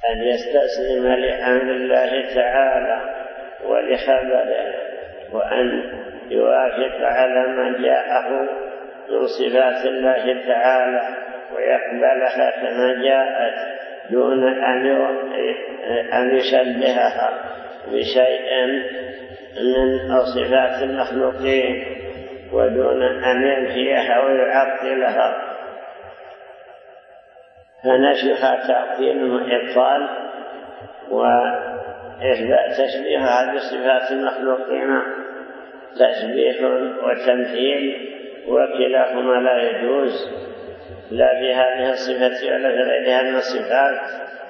أن يستسلم لأمر الله تعالى ولخبره، وأن يوافق على ما جاءه من صفات الله تعالى ويقبلها كما جاءت دون أن يشبهها بشيء من صفات المخلوقين، ودون أن ينفيها ويعطلها. فنفيها تعطيل وإبطال، وإثبات تشبيهها بصفات المخلوقين تشبيه وتمثيل، وكلاهما لا يجوز لا في هذه الصفة ولا في غيرها من الصفات.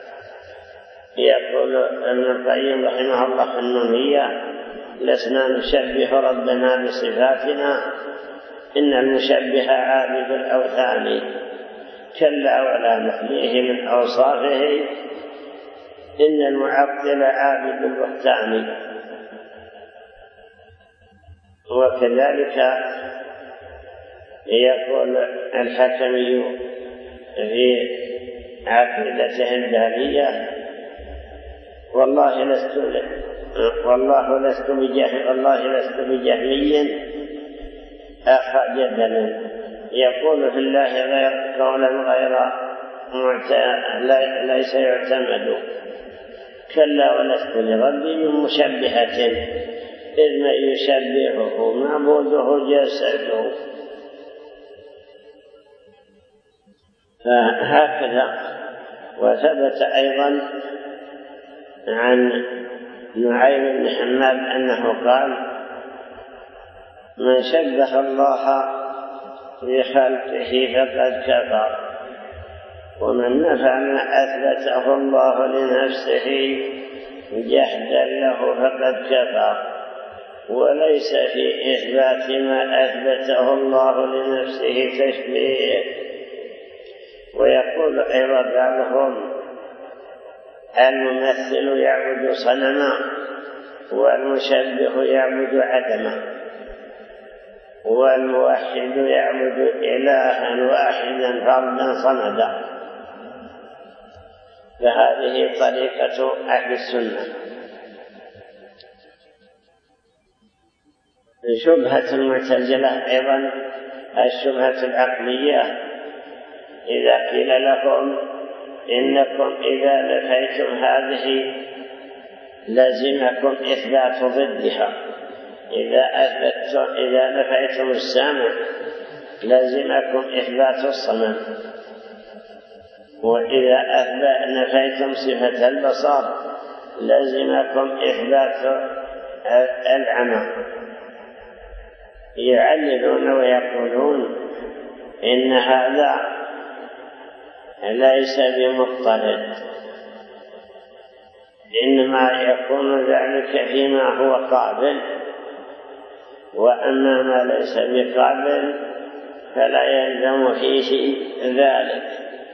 يقول ابن القيم رحمه الله في النونية: لسنا نشبه ربنا بصفاتنا، إن المشبه عابد الأوثان، كلا ولا نخليه من أوصافه، إن المعطل عابد البهتان. وكذلك يقول الحكمي في عقيدته الدالية: والله لست بجهمي أخا جدل، يقول في الله غير قولا غير ليس يعتمد، كلا ولست لربي من مشبهة، إذ ما يشبهه معبوده جسده. فهكذا. وثبت أيضا عن نعيم بن حماد أنه قال: من شبه الله بخلقه فقد كفر، ومن نفى ما أثبته الله لنفسه جحدا له فقد كفر، وليس في إثبات ما أثبته الله لنفسه تشبيه. ويقول أيضا بعضهم: الممثل يعبد صنما، والمشبه يعبد عدمه، والموحد يعبد إلها واحدا فردا صمدا. فهذه طريقة أهل السنة. شبهة المعتزلة أيضا الشبهة العقلية: إذا قيل لكم إنكم إذا نفيتم هذه لزمكم إثبات ضدها، إذا نفيتم السمع لزمكم إثبات الصمم، وإذا نفيتم صفة البصر لزمكم إثبات العمى. يعللون ويقولون إن هذا ليس بمضطرد، إنما يكون ذلك فيما هو قابل، وأما ما ليس بقابل فلا يلزم فيه ذلك.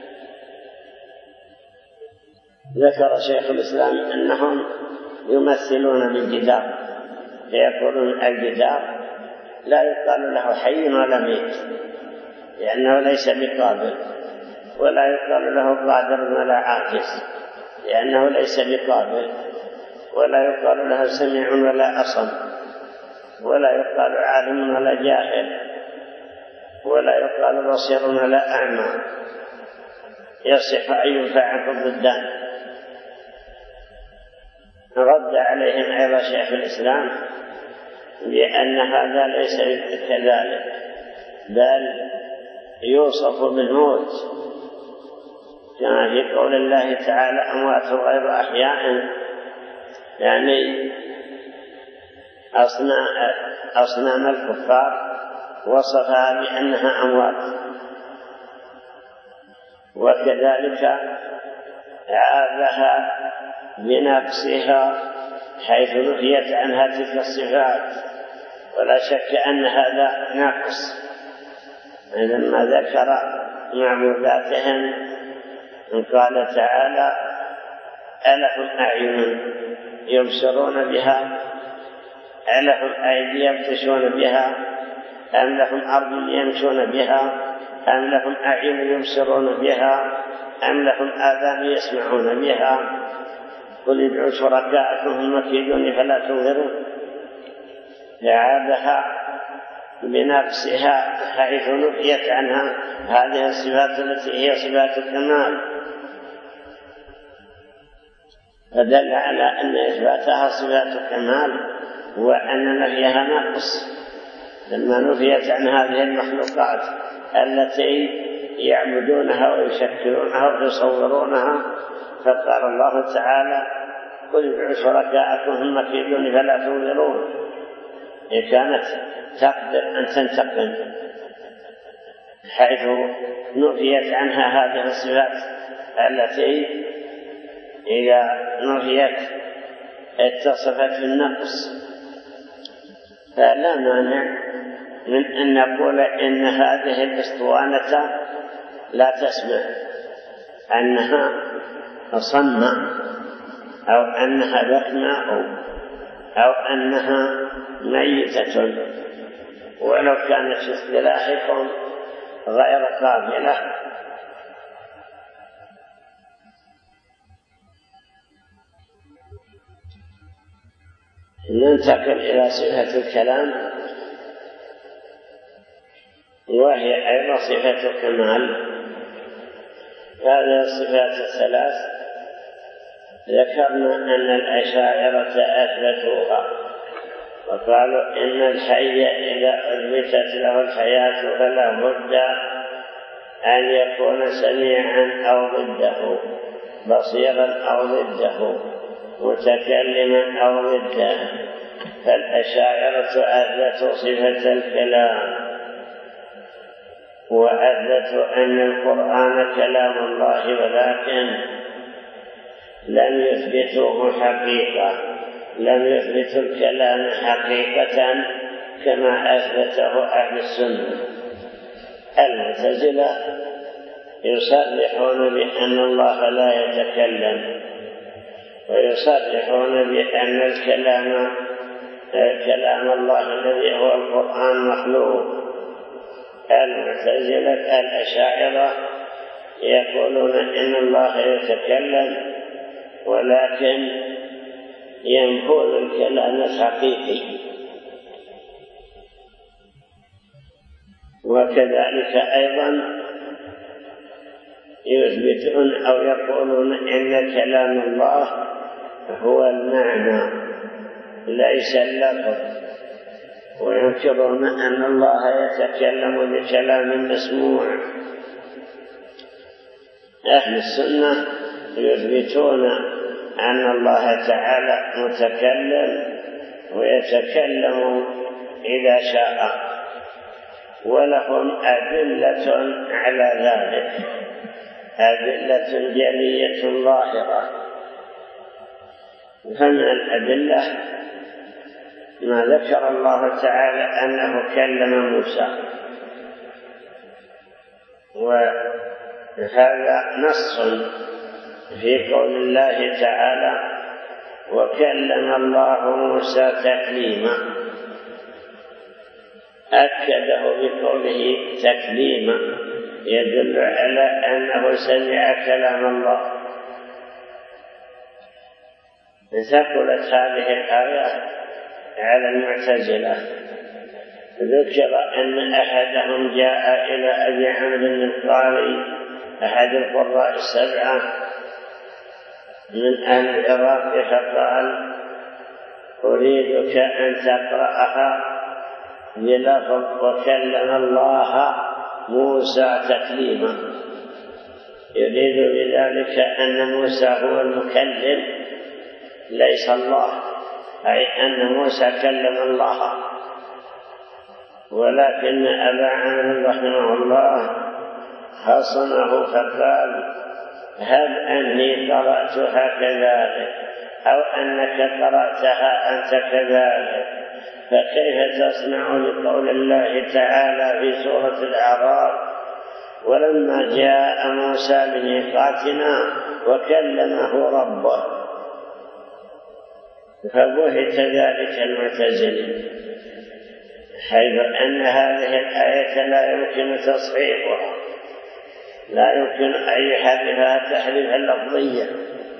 ذكر شيخ الإسلام أنهم يمثلون بالجدار، فيقولون الجدار لا يقال له حي ولا ميت، لأنه ليس بقابل، ولا يقال له قادر ولا عاجز، لأنه ليس بقابل، ولا يقال له سميع ولا أصم، ولا يقال عالم ولا جاهل، ولا يقال بصير ولا أعمى. يصح أن ينفع الضدان. رد عليهم أيضا شيخ الإسلام بأن هذا ليس كذلك، بل يوصف بالموت، كما في قول الله تعالى: أموات غير أحياء، يعني أصنام الكفار وصفها بأنها أموات. وكذلك عابها بنقصها حيث نفيت عنها تلك الصفات، ولا شك أن هذا نقص. لما ذكر معبوداتهم قال تعالى: ألهم أعين يبصرون بها، ألهم أيدي يبطشون بها، أم لهم أرض يمشون بها، أم لهم أعين يبصرون بها أم لهم آذان يسمعون بها قل ادعوا شركاءكم ثم كيدوني فلا تنظرون. فعادها بنقصها حيث نفيت عنها هذه الصفات التي هي صفات الكمال، فدل على أن إثباتها صفات الكمال وأن نفيها نقص لما نفيت عن هذه المخلوقات التي يعبدونها ويشكلونها ويصورونها. فقال الله تعالى قل ادعوا شركاءكم ثم كيدوني فلا تنظرون. إن كانت تقدر أن تنتقم حيث نفيت عنها هذه الصفات التي إذا نفيت اتصفت بالنقص، فلا مانع من أن نقول إن هذه الأسطوانة لا تسمع، أنها أصم أو أنها بكماء أو أنها ميتة، ولو كانت في اصطلاحكم غير قابلة. ننتقل إلى صفة الكلام، وهي أيضا صفة الكمال. هذه الصفات الثلاث ذكرنا أن الأشاعرة أثبتوها وقالوا إن الحي إذا أثبتت له الحياة فلا بد أن يكون سميعا أو ضده، بصيرا أو ضده، متكلما أو ضده. فالأشاعرة أثبتوا صفة الكلام وأثبتوا أن القرآن كلام الله، ولكن لم يثبتوه حقيقة، لم يثبتوا الكلام حقيقة كما أثبته أهل السنة. المعتزلة يصرحون بأن الله لا يتكلم، ويصرحون بأن كلام الله الذي هو القرآن مخلوق. المعتزلة الأشاعرة يقولون إن الله يتكلم ولكن ينفذ الكلام الحقيقي. وكذلك أيضا يثبتون أو يقولون إن كلام الله هو المعنى ليس اللفظ، وينكرون أن الله يتكلم بكلام مسموع. أهل السنة يثبتون أن الله تعالى متكلم ويتكلم إذا شاء، ولهم أدلة على ذلك، أدلة جلية ظاهرة. فمن الأدلة ما ذكر الله تعالى أنه كلم موسى، وهذا نص في قول الله تعالى وكلم الله موسى تكليما، أكده بقوله تكليما يدل على أنه سمع كلام الله. ثقلت هذه الآية على المعتزلة. ذكر أن أحدهم جاء إلى أبي عمرو القاري أحد القراء السبعة من أهل العراق فقال أريدك أن تقرأها بلفظ وكلم الله موسى تكليما، يريد بذلك أن موسى هو المكلم ليس الله، أي أن موسى كلم الله. ولكن أبا عمرو رحمه الله خصمه فقال هل أني قرأتها كذلك أو أنك قرأتها أنت كذلك، فكيف تصنع بقول الله تعالى في سورة الأعراف ولما جاء موسى لميقاتنا وكلمه ربه؟ فبهت ذلك المعتزلي. حيث أن هذه الآية لا يمكن تصحيحها، لا يمكن أن يحرفها تحريفا لفظيا،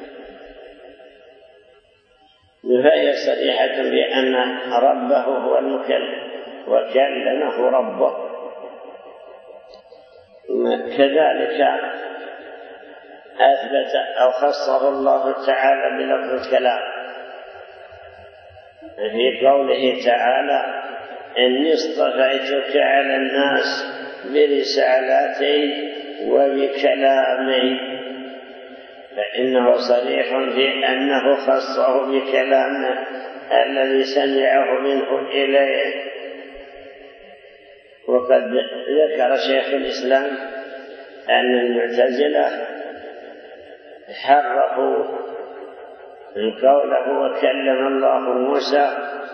فهي صريحة بأن ربه هو المكلم وكلمه ربه. كذلك أثبت أو خصه الله تعالى بلفظ الكلام في قوله تعالى: إني اصطفيتك على الناس برسالتي وبكلامي، فإنه صريح في أنه خصه بكلامه الذي سمعه منه إليه. وقد ذكر شيخ الإسلام أن المعتزلة حرفوا من قوله وكلم الله موسى،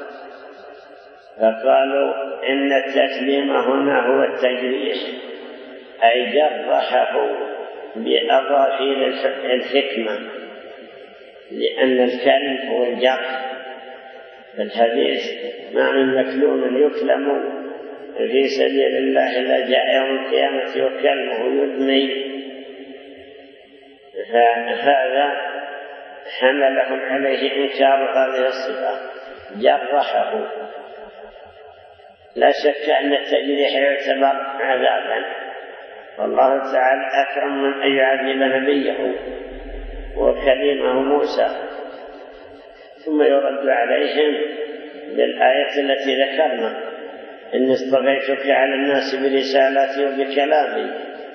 فقالوا إن التكليم هنا هو التجريح، أي جرحه بأظافير الحكمة، لأن الكلم هو الجرح. الحديث: ما من مكلوم يكلم في سبيل الله لا جاء يوم القيامة وكلمه يدمي. فهذا حملهم عليه إنكار هذه الصفة، جرحه. لا شك أن التجريح يعتبر عذابا، والله تعالى أكرم من أن يعذب نبيه وكلمه موسى، ثم يرد عليهم بالآية التي ذكرنا: إني اصطفيتك على الناس برسالتي وبكلامي،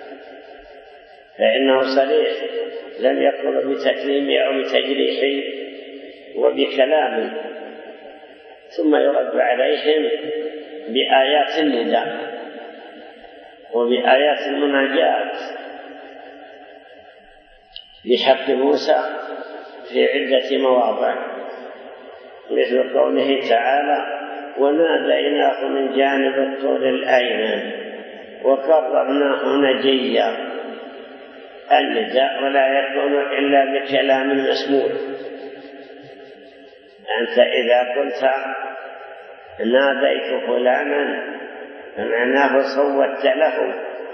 فإنه صريح، لم يقل بتكليمي أو بتجريحي وبكلامي. ثم يرد عليهم بآيات النداء وبآيات المناجاة بحق موسى في عدة مواضع، مثل قوله تعالى: وناديناه من جانب الطور الأيمن وقربناه نجيا. النداء ولا يكون إلا بكلام مسموع. أنت إذا قلت ناديت فلانا فمعناه صوت له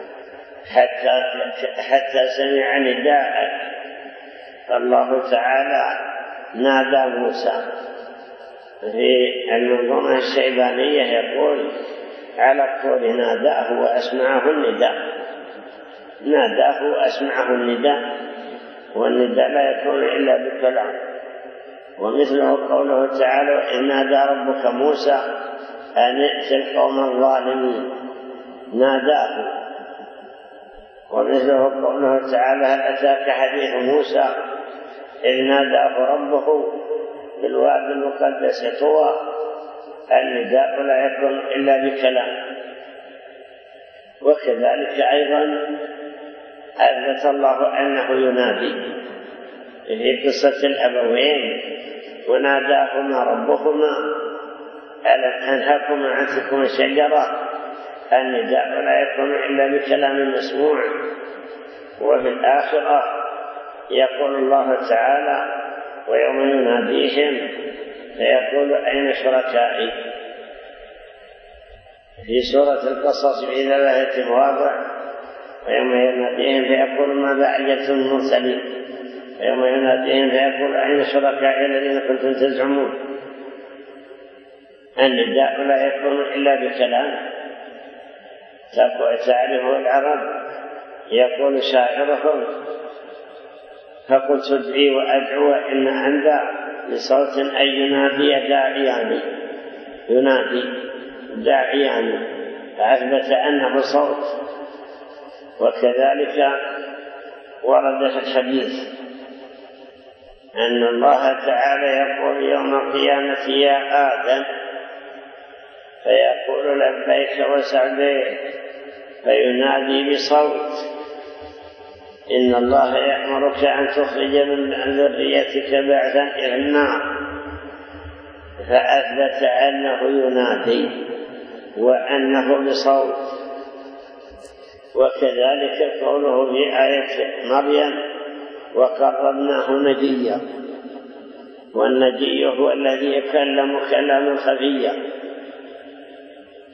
حتى سمع نداءك. فالله تعالى نادى موسى. في المنظومة الشيبانية يقول: على الطور ناداه وأسمعه النداء، ناداه وأسمعه النداء، والنداء لا يكون إلا بالكلام. ومثله قوله تعالى: إن نادى ربك موسى أن ائت القوم الظالمين، ناداه. ومثله قوله تعالى: هل أتاك حديث موسى إذ ناداه ربه بالوادي المقدس طوى. النداء لا يكون إلا بكلام. وكذلك أيضا أثبت الله أنه ينادي في قصة الأبوين: وناداهما ربهما ألم أنهكما عن تلكما الشجرة. النداء لا يكون إلا بكلام مسموع. وفي الآخرة يقول الله تعالى: ويوم يناديهم فيقول أين شركائي. في سورة القصص في 3 مواضع: ويوم يناديهم فيقول ماذا أجبتم المرسلين، ويوم يناديهم فيقول أين شركائي الذين كنتم تزعمون. النداء لا يكون إلا بكلام. تعرفه العرب، يقول شاعرهم: فقلت ادعي وأدعو إن أندى بصوت أن ينادي داعيان، ينادي داعيان، فأثبت أنه صوت. وكذلك ورد في الحديث أن الله تعالى يقول يوم القيامة: يا آدم، فيقول لبيك وسعديك، فينادي بصوت: إن الله يأمرك أن تخرج من ذريتك بعثا إلى النار. فأثبت أنه ينادي وأنه بصوت. وكذلك قوله في آية مريم: وقربناه نجيا. والنجي هو الذي يكلم كلاما خفيا،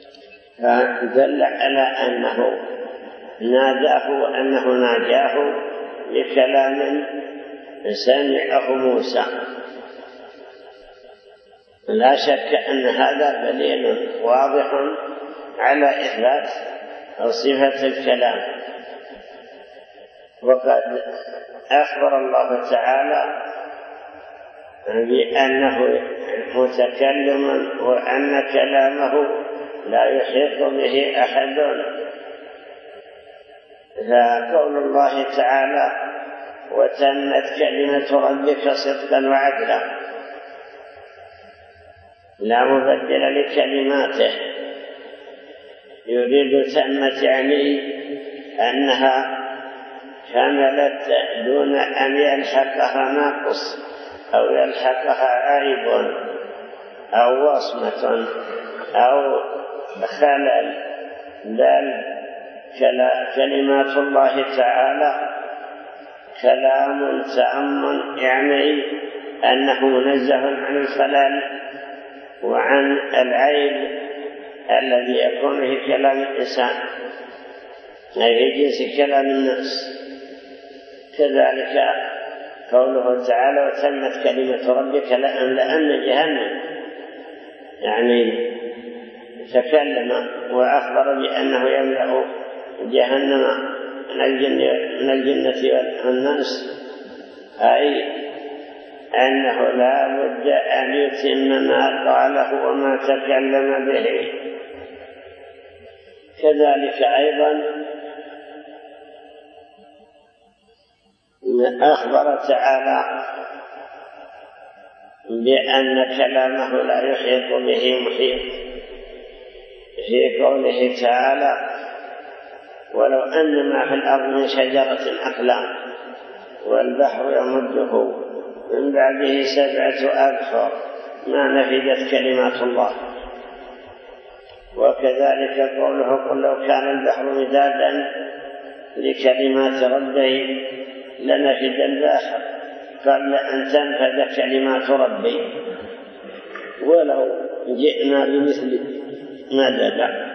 فدل على أنه ناداه وأنه ناجاه بكلام سمعه موسى. لا شك أن هذا دليل واضح على إثبات صفة الكلام. وقد أخبر الله تعالى بأنه متكلم وأن كلامه لا يحيط به أحد. فقول الله تعالى وتمت كلمة ربك صدقا وعدلا لا مبدل لكلماته، يريد تمت يعني أنها كملت دون أن يلحقها ناقص أو يلحقها عيب أو وصمة أو خلل، بل كلمات الله تعالى كلام تام يعني أنه منزه عن الخلل وعن العيب الذي يكون في كلام الإنسان أي في جنس كلام الناس. كذلك قوله تعالى وتمت كلمة ربك لأملأن جهنم، يعني تكلم وأخبر بأنه يملأ جهنم من الجنة والناس، أي أنه لا بد أن يتم ما قاله وما تكلم به. كذلك أيضا أخبر تعالى بأن كلامه لا يحيط به محيط في قوله تعالى ولو أن ما في الأرض من شجرة أقلام والبحر يمده من بعده 7 أبحر ما نفدت كلمات الله. وكذلك قوله قل لو كان البحر مدادا لكلمات ربي لنفد البحر قبل أن تنفد كلمات ربي ولو جئنا بمثل مددا،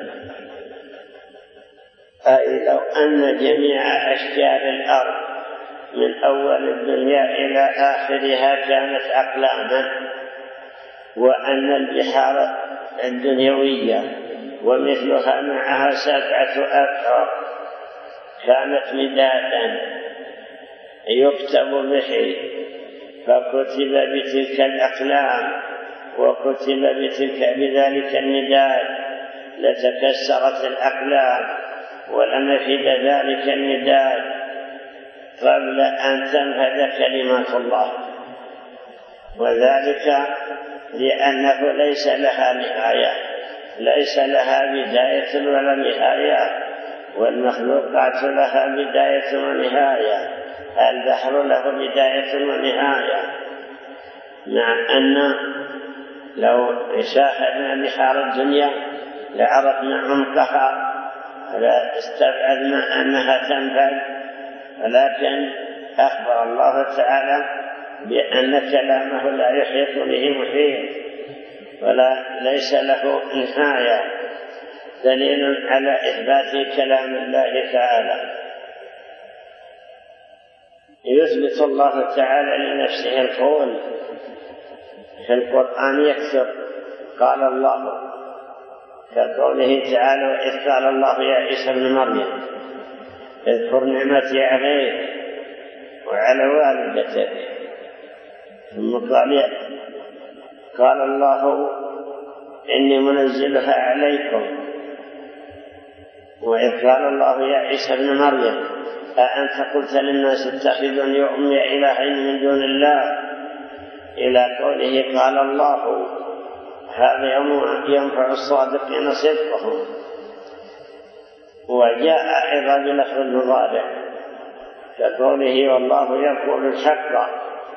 أي لو أن جميع أشجار الأرض من أول الدنيا إلى آخرها كانت أقلاما، وأن البحار الدنيوية ومثلها معها 7 أبحر كانت مدادا يكتب به فكتب بتلك الأقلام وكتب بذلك المداد لتكسرت الأقلام ولنفد ذلك المداد قبل أن تنفذ كلمات الله. وذلك لأنه ليس لها نهاية، ليس لها بداية ولا نهاية، والمخلوقات لها بداية ونهاية، البحر له بداية ونهاية، مع أن لو شاهدنا بحار الدنيا لعرفنا عمقها ولا استبعدنا أنها تنفذ، ولكن أخبر الله تعالى بأن كلامه لا يحيط به محيط ولا ليس له نهاية، دليل على إثبات كلام الله تعالى. يثبت الله تعالى لنفسه القول في القرآن يكثر قال الله، كقوله تعالى وإذ قال الله يا عيسى ابن مريم اذكر نعمتي عليك وعلى والدتك، ثم قال الله إني منزلها عليكم، وإذ قال الله يا عيسى ابن مريم أأنت قلت للناس اتخذوني وأمي إلهين من دون الله، إلى قوله قال الله هذا يوم ينفع الصادقين صدقهم. وجاء أيضا بلفظ المضارع كقوله والله يقول الحق،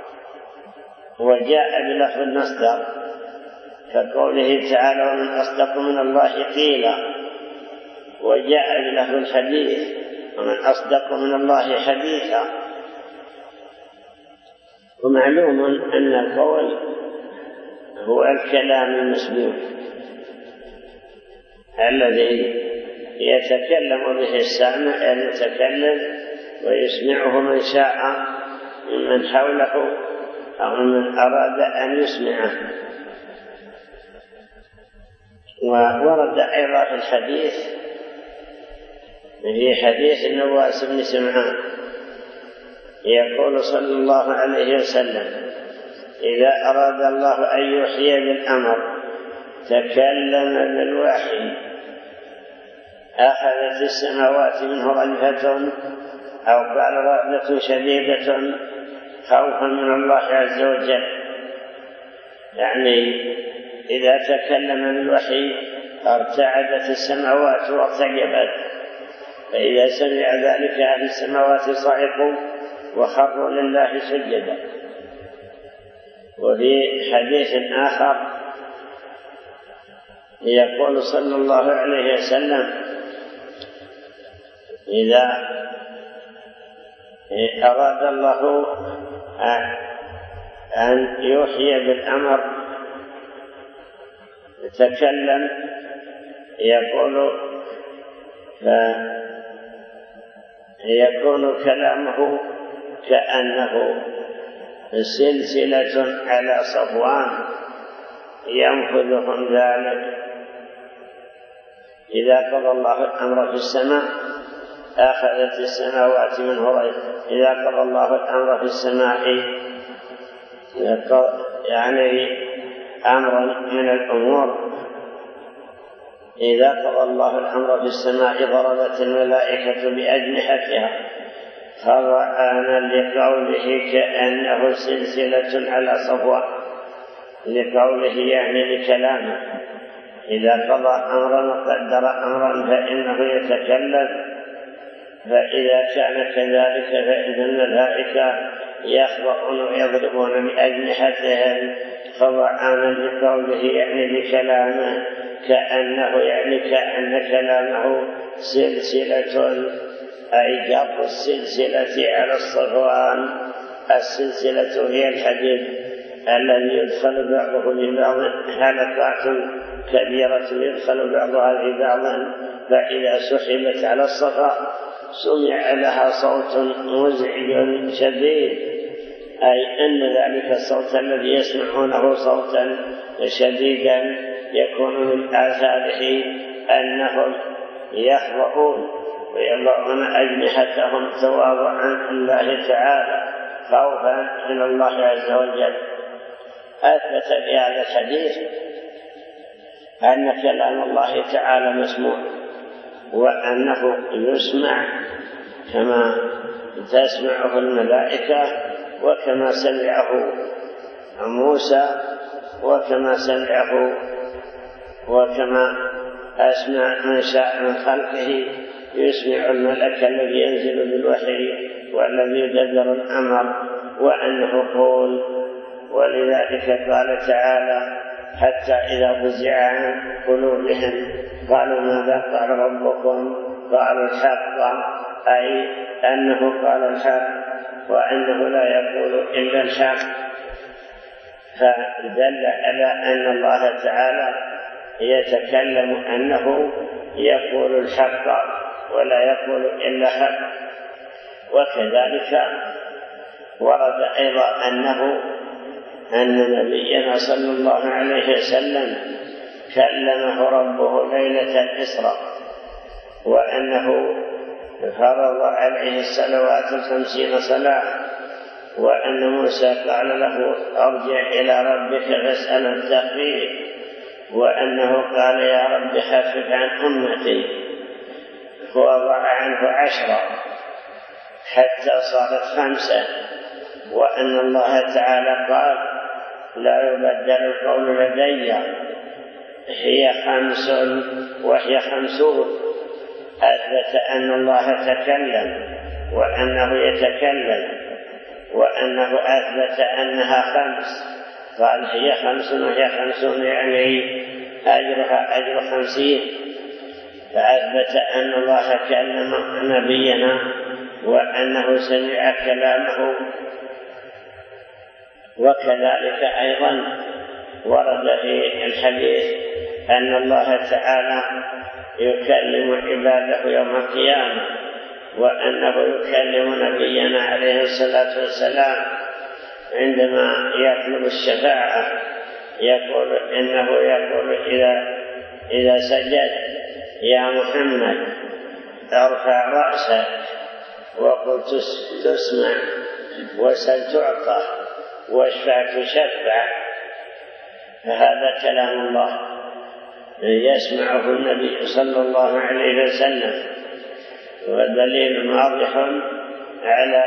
وجاء بلفظ المصدر كقوله تعالى ومن أصدق من الله قيلا، وجاء بلفظ الحديث ومن أصدق من الله حديثا. ومعلوم أن القول هو الكلام المسموع، الذي يتكلم به السامع المتكلم ويسمعه من شاء من حوله أو من أراد أن يسمعه. وورد أيضا في الحديث في حديث النواس بن سمعان يقول صلى الله عليه وسلم: إذا أراد الله أن يحيي بالأمر تكلم بالوحي أخذت السماوات منه رجفة أو قال رعدة شديدة خوفا من الله عز وجل. يعني إذا تكلم بالوحي ارتعدت السماوات وارتجبت، فإذا سمع ذلك أهل السماوات صعقوا وخروا لله سجدا. وفي حديث آخر يقول صلى الله عليه وسلم: إذا أراد الله أن يحيي بالأمر تكلم يقول فيكون كلامه كأنه سلسلة على صفوان ينفذهم ذلك. إذا قضى الله الأمر في السماء أخذت السماوات منه رجفة. إذا قضى الله الأمر في السماء يعني أمرا من الأمور، إذا قضى الله الأمر في السماء ضربت الملائكة بأجنحتها خضعانا لقوله كأنه سلسلة على صفوان، لقوله يعني لكلامه. إذا قضى أمرا وقدر أمرا فإنه يتكلم، فإذا كان كذلك فإن الملائكة يخضعون ويضربون بأجنحتهم خضعانا لقوله يعني لكلامه كأنه يعني كأن كلامه سلسلة، أي جر السلسلة على الصفوان. السلسلة هي الحديد الذي يدخل بعضه لبعض حلقات كبيرة يدخل بعضها لبعض، فإذا سحبت على الصفا سمع لها صوت مزعج شديد، أي أن ذلك الصوت الذي يسمعونه صوتا شديدا يكون من آثاره أنهم يخضعون ويضعون أجنحتهم تواضعا لله تعالى خوفا من الله عز وجل. أثبت في هذا الحديث أن كلام الله تعالى مسموع، وأنه يسمع كما تسمعه الملائكة، وكما سمعه موسى، وكما سمعه وكما أسمع من شاء من خلقه يسمع الملك الذي ينزل بالوحي والذي يدبر الأمر، وأنه قول. ولذلك قال تعالى: حتى إذا فزع عن قلوبهم قالوا ماذا قال ربكم؟ قالوا الحق، أي أنه قال الحق وأنه لا يقول إلا الحق. فدل على أن الله تعالى يتكلم أنه يقول الحق ولا يقول إلا حق. وكذلك ورد أيضا أن نبينا صلى الله عليه وسلم كلمه ربه ليلة الإسراء، وأنه فرض عليه الصلوات 50 صلاة، وأن موسى قال له: ارجع إلى ربك فاسأل التخفيف، وأنه قال: يا رب خفف عن أمتي، فوضع عنه 10 حتى صارت 5. وأن الله تعالى قال: لا يبدل القول لدي، هي 5 وهي 50. أثبت أن الله تكلم وأنه يتكلم، وأنه أثبت أنها 5. قال: هي 5 وهي 50، يعني أجرها أجر 50. فأثبت أن الله كلم نبينا وأنه سمع كلامه. وكذلك أيضا ورد في الحديث أن الله تعالى يكلم عباده يوم القيامة، وأنه يكلم نبينا عليه الصلاة والسلام عندما يطلب الشفاعة، يقول إذا سجد: يا محمد ارفع رأسك وقل تسمع وسل تعطى واشفع تشفع. فهذا كلام الله يسمعه النبي صلى الله عليه وسلم، ودليل واضح على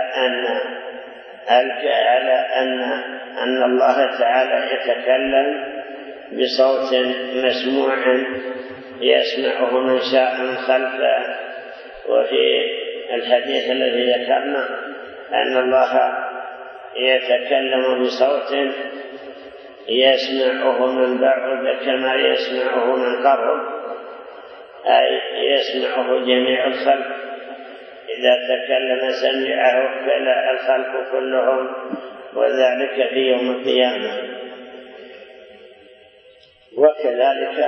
أن الله تعالى يتكلم بصوت مسموع يسمعه من شاء من خلقه. وفي الحديث الذي ذكرنا أن الله يتكلم بصوت يسمعه من بعد كما يسمعه من قرب، أي يسمعه جميع الخلق. إذا تكلم سمعه الخلق كلهم، وذلك في يوم القيامة. وكذلك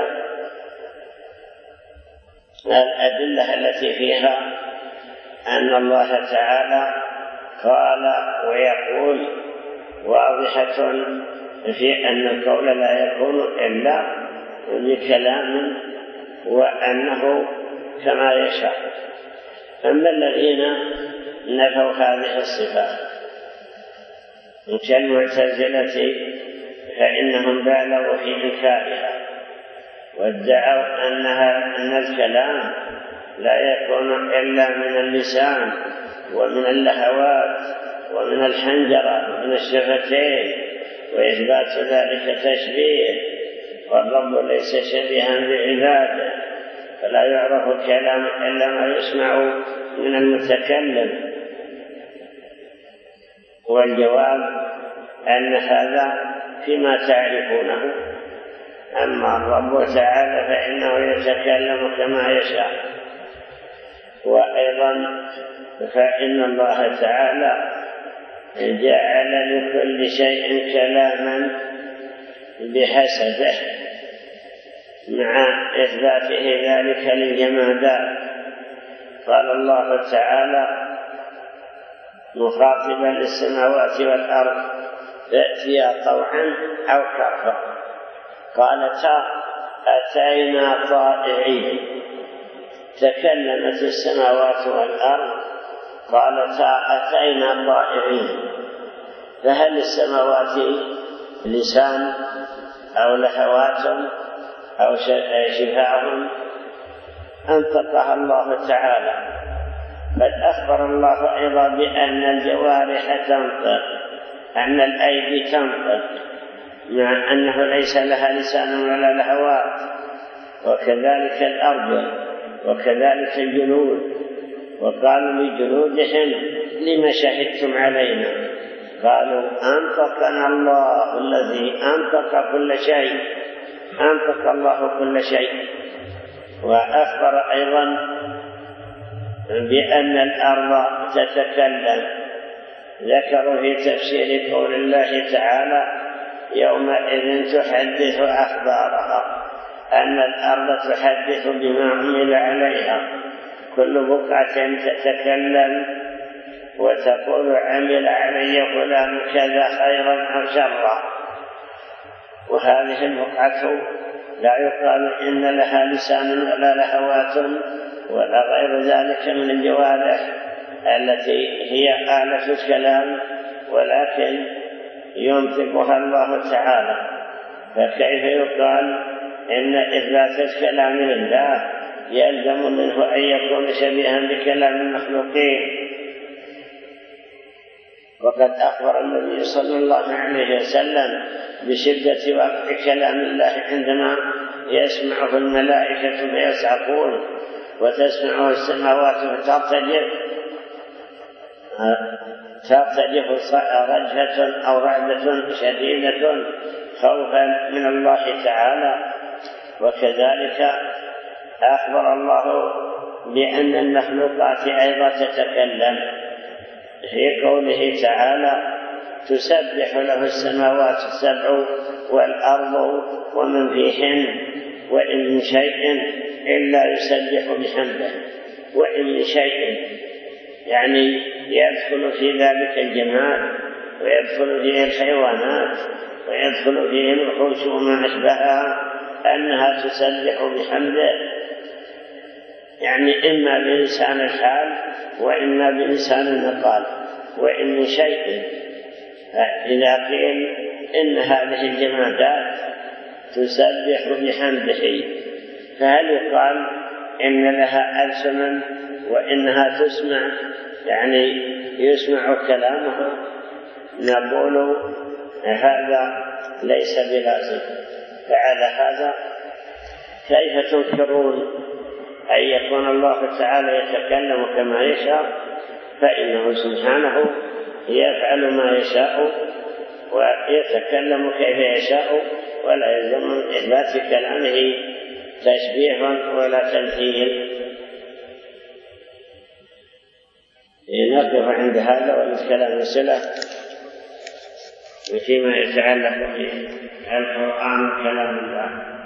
الأدلة التي فيها أن الله تعالى قال ويقول واضحة في أن القول لا يكون إلا بكلام، وأنه كما يشاء. أما الذين نفوا هذه الصفات كالمعتزلة فإنهم بالغوا في إنكارها، وادعوا أن الكلام لا يكون إلا من اللسان ومن اللهوات ومن الحنجرة ومن الشفتين، وإثبات ذلك تشبيه، والرب ليس شبيها بعباده، فلا يعرف كلام إلا ما يسمع من المتكلم. والجواب أن هذا فيما تعرفونه، أما الرب تعالى فإنه يتكلم كما يشاء. وأيضا فإن الله تعالى جعل لكل شيء كلاما بحسبه، مع إثباته ذلك للجمادات. قال الله تعالى مخاطبا للسماوات والأرض: فأتيا طوعا أو كرها، قالتا أتينا طائعين. تكلمت السماوات والأرض قالتا أتينا طائعين. فهل السماوات لسان أو لهوات أو شفاه؟ أنطقها الله تعالى. بل أخبر الله أيضا بأن الجوارح تنطق، أن الأيدي تنطق، مع أنه ليس لها لسان ولا لهوات. وكذلك الأرجل، وكذلك الجلود. وقالوا لجلودهم: لم شهدتم علينا؟ قالوا: أنطقنا الله الذي أنطق كل شيء، أنطق الله كل شيء. وأخبر أيضا بأن الأرض تتكلم. ذكروا في تفسير قول الله تعالى: يومئذ تحدث أخبارها، أن الأرض تحدث بما عمل عليها، كل بقعة تتكلم وتقول: عمل علي فلان كذا خيرا أو شرا. وهذه البقعة لا يقال إن لها لسان ولا لهوات ولا غير ذلك من الجوارح التي هي آلة الكلام، ولكن ينطقها الله تعالى. فكيف يقال إن إثبات الكلام لله يلزم منه أن يكون شبيها بكلام المخلوقين؟ وقد أخبر النبي صلى الله عليه وسلم بشدة وقع كلام الله عندما يسمعه الملائكة فيصعقون، وتسمعه السماوات فترتجف رجفة أو رعدة شديدة خوفا من الله تعالى. وكذلك أخبر الله بأن المخلوقات أيضا تتكلم في قوله تعالى: تسبح له السماوات السبع والأرض ومن فيهن وإن من شيء إلا يسبح بحمده، وإن من شيء يعني يدخل في ذلك الجمال، ويدخل فيه الحيوانات، ويدخل فيه الوحوش وما أشبهها، أنها تسبح بحمده، يعني إما بلسان الحال وإما بلسان المقال. وإن من شيء، فإذا قيل إن هذه الجمادات تسبح بحمده، فهل يقال إن لها ألسنا وإنها تسمع، يعني يسمع كلامها؟ نقول هذا ليس بلازم. فعلى هذا كيف تنكرون أن يكون الله تعالى يتكلم كما يشاء؟ فإنه سبحانه يفعل ما يشاء ويتكلم كيف يشاء، ولا يلزم من إثبات كلامه تشبيه ولا تمثيل. نقف عند هذا ونتكلم صلة فيما يتعلق بالقرآن كلام الله.